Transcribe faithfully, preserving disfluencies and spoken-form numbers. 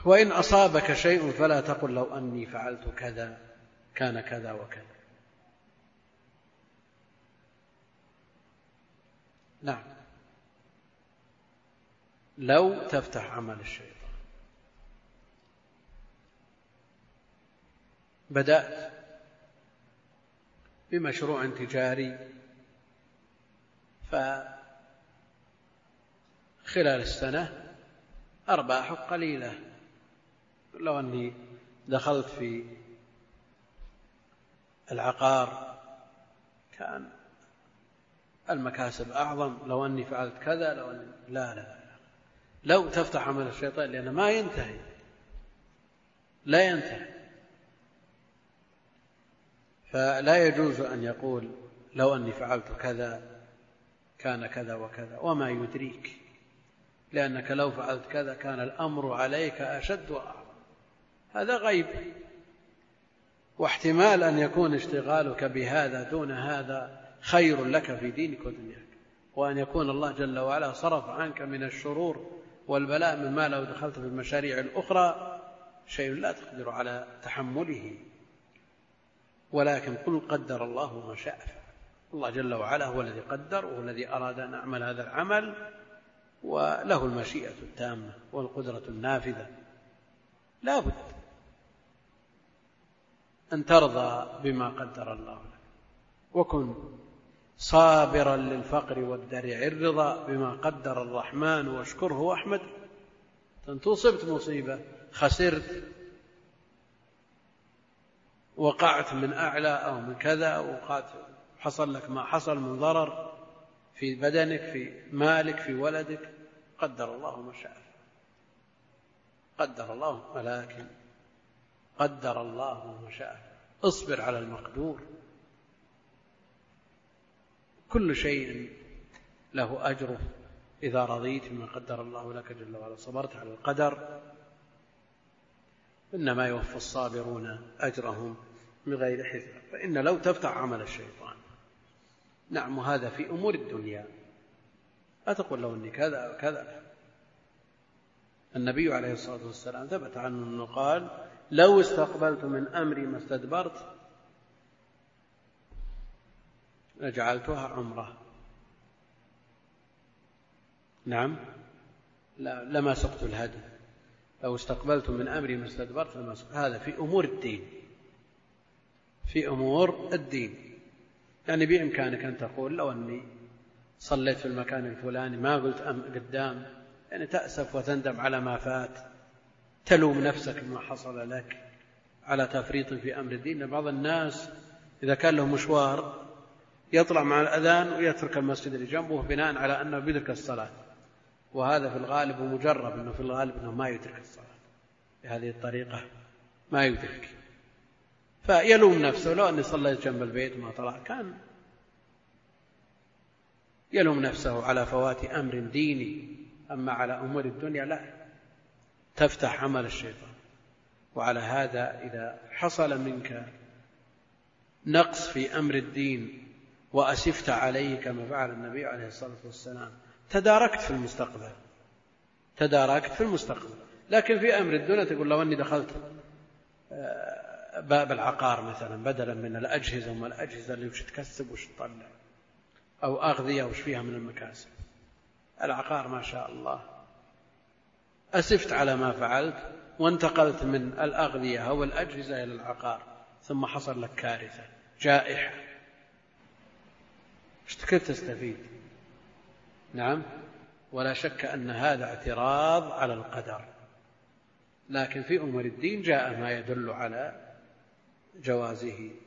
وإن أصابك شيء فلا تقل لو أني فعلت كذا كان كذا وكذا. نعم، لو تفتح عمل الشيطان. بدأت بمشروع تجاري، فخلال السنة أرباح قليلة، لو أني دخلت في العقار كان المكاسب أعظم، لو أني فعلت كذا، لو أني لا لا لو تفتح عمل الشيطان، لأنه ما ينتهي، لا ينتهي. فلا يجوز أن يقول لو أني فعلت كذا كان كذا وكذا، وما يدريك، لأنك لو فعلت كذا كان الأمر عليك أشد وأعظم. هذا غيب، واحتمال أن يكون اشتغالك بهذا دون هذا خير لك في دينك ودنياك، وأن يكون الله جل وعلا صرف عنك من الشرور والبلاء مما لو دخلت في المشاريع الأخرى شيء لا تقدر على تحمله. ولكن قل قدر الله ما شاء فعل. الله جل وعلا هو الذي قدر، وهو الذي أراد أن أعمل هذا العمل، وله المشيئة التامة والقدرة النافذة. لا بد أن ترضى بما قدر الله لك، وكن صابرا للفقر والدرع الرضا بما قدر الرحمن واشكره واحمد. أن تصبت مصيبة، خسرت، وقعت من أعلى أو من كذا، وقعت حصل لك ما حصل من ضرر في بدنك، في مالك، في ولدك، قدر الله ما شاء، قدر الله، ولكن قدر الله ما شاء. اصبر على المقدور، كل شيء له أجره. إذا رضيت بما قدر الله لك جل وعلا، صبرت على القدر، إنما يوفى الصابرون أجرهم بغير حساب. فإن لو تفتح عمل الشيطان. نعم، هذا في أمور الدنيا. أتقول لو أني كذا كذا. النبي عليه الصلاة والسلام ثبت عنه أنه قال لو استقبلت من أمري ما استدبرت لجعلتها عمرة. نعم، لا لما سقت الهدي، لو استقبلت من أمري ما استدبرت لما سقت. هذا في أمور الدين، في أمور الدين. يعني بإمكانك أن تقول لو أني صليت في المكان الفلاني ما قلت أم قدام، يعني تأسف وتندم على ما فات، تلوم نفسك ما حصل لك على تفريط في أمر الدين. بعض الناس إذا كان له مشوار يطلع مع الأذان ويترك المسجد اللي جنبه بناء على أنه بيدرك الصلاة، وهذا في الغالب ومجرب أنه في الغالب أنه ما يدرك الصلاة بهذه الطريقة، ما يدرك، فيلوم نفسه. لو أني صليت جنب البيت وما طلع، كان يلوم نفسه على فوات أمر ديني. أما على أمور الدنيا لا، تفتح عمل الشيطان. وعلى هذا إذا حصل منك نقص في أمر الدين وأسفت عليه كما فعل النبي عليه الصلاة والسلام، تداركت في المستقبل، تداركت في المستقبل. لكن في أمر الدنيا تقول لو أني دخلت باب العقار مثلا بدلا من الأجهزة وما الأجهزة اللي وش تكسب وش تطلع، أو أغذية وش فيها من المكاسب، العقار ما شاء الله، أسفت على ما فعلت وانتقلت من الأغذية أو الأجهزة إلى العقار، ثم حصل لك كارثة، جائحة، كيف تستفيد؟ نعم، ولا شك أن هذا اعتراض على القدر. لكن في أمور الدين جاء ما يدل على جوازه.